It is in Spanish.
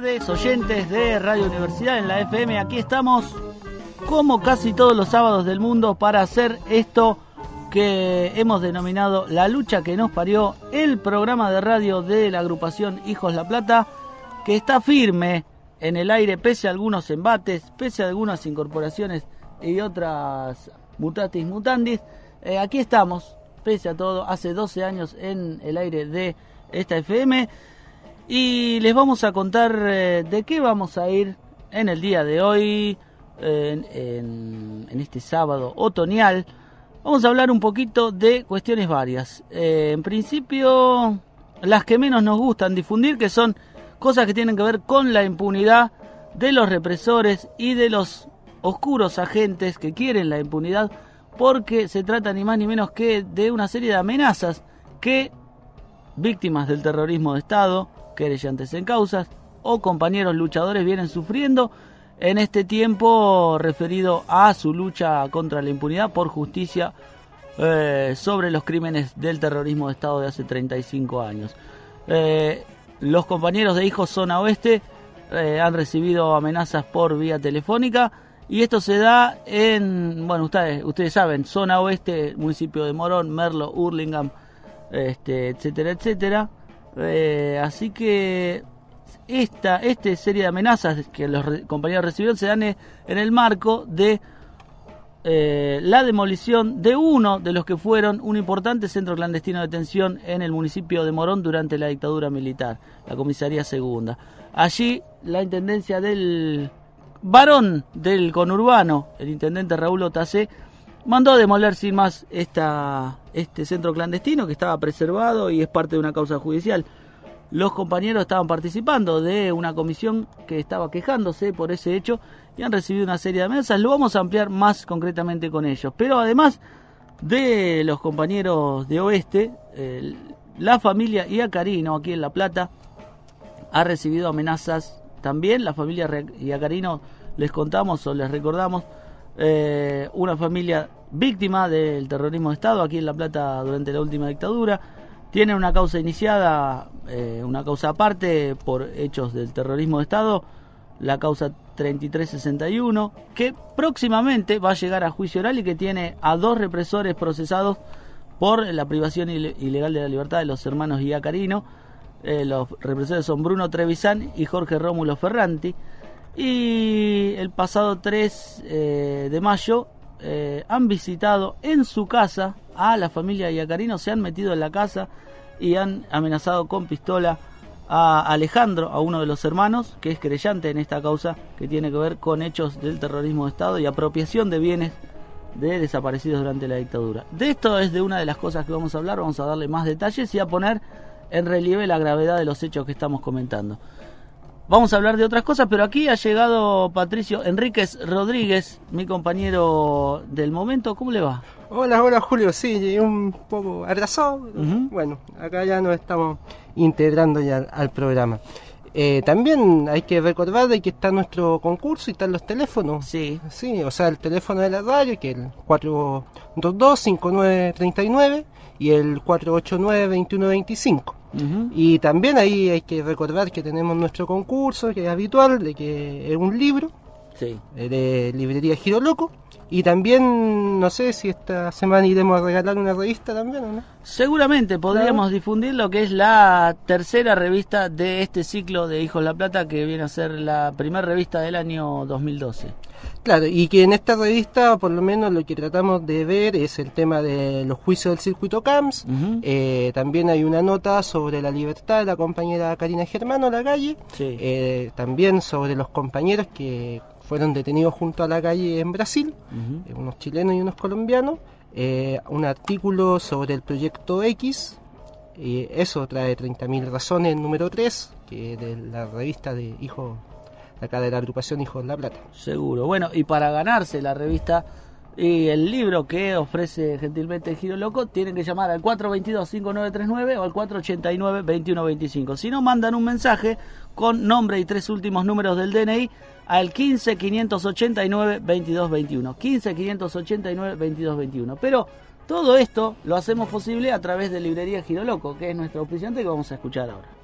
tardes, oyentes de Radio Universidad en la FM. Aquí estamos, como casi todos los sábados del mundo, para hacer esto que hemos denominado La Lucha que nos parió, el programa de radio de la agrupación Hijos La Plata, que está firme en el aire pese a algunos embates, pese a algunas incorporaciones y otras mutatis mutandis. Aquí estamos, pese a todo, hace 12 años en el aire de esta FM, y les vamos a contar de qué vamos a ir en el día de hoy, en este sábado otoñal. Vamos a hablar un poquito de cuestiones varias. En principio, las que menos nos gustan difundir, que son cosas que tienen que ver con la impunidad de los represores y de los oscuros agentes que quieren la impunidad, porque se trata ni más ni menos que de una serie de amenazas que víctimas del terrorismo de Estado, querellantes en causas o compañeros luchadores vienen sufriendo en este tiempo referido a su lucha contra la impunidad por justicia sobre los crímenes del terrorismo de Estado de hace 35 años. Los compañeros de Hijos Zona Oeste han recibido amenazas por vía telefónica, y esto se da en, bueno, ustedes saben, Zona Oeste, municipio de Morón, Merlo, Hurlingham, etcétera, etcétera. Así que esta serie de amenazas que los compañeros recibieron se dan en el marco de la demolición de uno de los que fueron un importante centro clandestino de detención en el municipio de Morón durante la dictadura militar, la comisaría segunda. Allí la intendencia del varón del conurbano, el intendente Raúl Otacé, mandó a demoler sin más este centro clandestino que estaba preservado y es parte de una causa judicial. Los compañeros estaban participando de una comisión que estaba quejándose por ese hecho y han recibido una serie de amenazas. Lo vamos a ampliar más concretamente con ellos. Pero además de los compañeros de Oeste, la familia Iacarino aquí en La Plata ha recibido amenazas también. La familia Iacarino, les contamos o les recordamos, una familia víctima del terrorismo de Estado aquí en La Plata durante la última dictadura. Tiene una causa iniciada, una causa aparte por hechos del terrorismo de Estado, la causa 3361, que próximamente va a llegar a juicio oral y que tiene a 2 represores procesados por la privación ilegal de la libertad de los hermanos Iacarino. Los represores son Bruno Trevisan y Jorge Rómulo Ferranti. Y el pasado 3 de mayo han visitado en su casa a la familia Iacarino, se han metido en la casa y han amenazado con pistola a Alejandro, a uno de los hermanos, que es querellante en esta causa que tiene que ver con hechos del terrorismo de Estado y apropiación de bienes de desaparecidos durante la dictadura. De esto es de una de las cosas que vamos a hablar, vamos a darle más detalles y a poner en relieve la gravedad de los hechos que estamos comentando. Vamos a hablar de otras cosas, pero aquí ha llegado Patricio Enríquez Rodríguez, mi compañero del momento. ¿Cómo le va? Hola Julio, sí, llegué un poco atrasado. Bueno, acá ya nos estamos integrando ya al programa. También hay que recordar de que está nuestro concurso y están los teléfonos. Sí, o sea, el teléfono de la radio, que es el 422-5939 y el 489-2125. Y también ahí hay que recordar que tenemos nuestro concurso, que es habitual, de que es un libro, sí, de librería Giro Loco. Y también, no sé si esta semana iremos a regalar una revista también, ¿o no? Seguramente podríamos difundir lo que es la tercera revista de este ciclo de Hijos La Plata, que viene a ser la primera revista del año 2012. Claro, y que en esta revista, por lo menos, lo que tratamos de ver es el tema de los juicios del circuito CAMS. También hay una nota sobre la libertad de la compañera Karina Germano Lagalle. Sí. También sobre los compañeros que fueron detenidos junto a la calle en Brasil, unos chilenos y unos colombianos. Un artículo sobre el proyecto X, eso trae 30.000 razones, número 3, que de la revista de Hijos, acá de la agrupación Hijos La Plata. Seguro. Bueno, y para ganarse la revista y el libro que ofrece gentilmente Giro Loco, tienen que llamar al 422-5939 o al 489-2125. Si no, mandan un mensaje con nombre y 3 últimos números del DNI al 15-589-2221. 15-589-2221. Pero todo esto lo hacemos posible a través de Librería Giro Loco, que es nuestro auspiciante que vamos a escuchar ahora.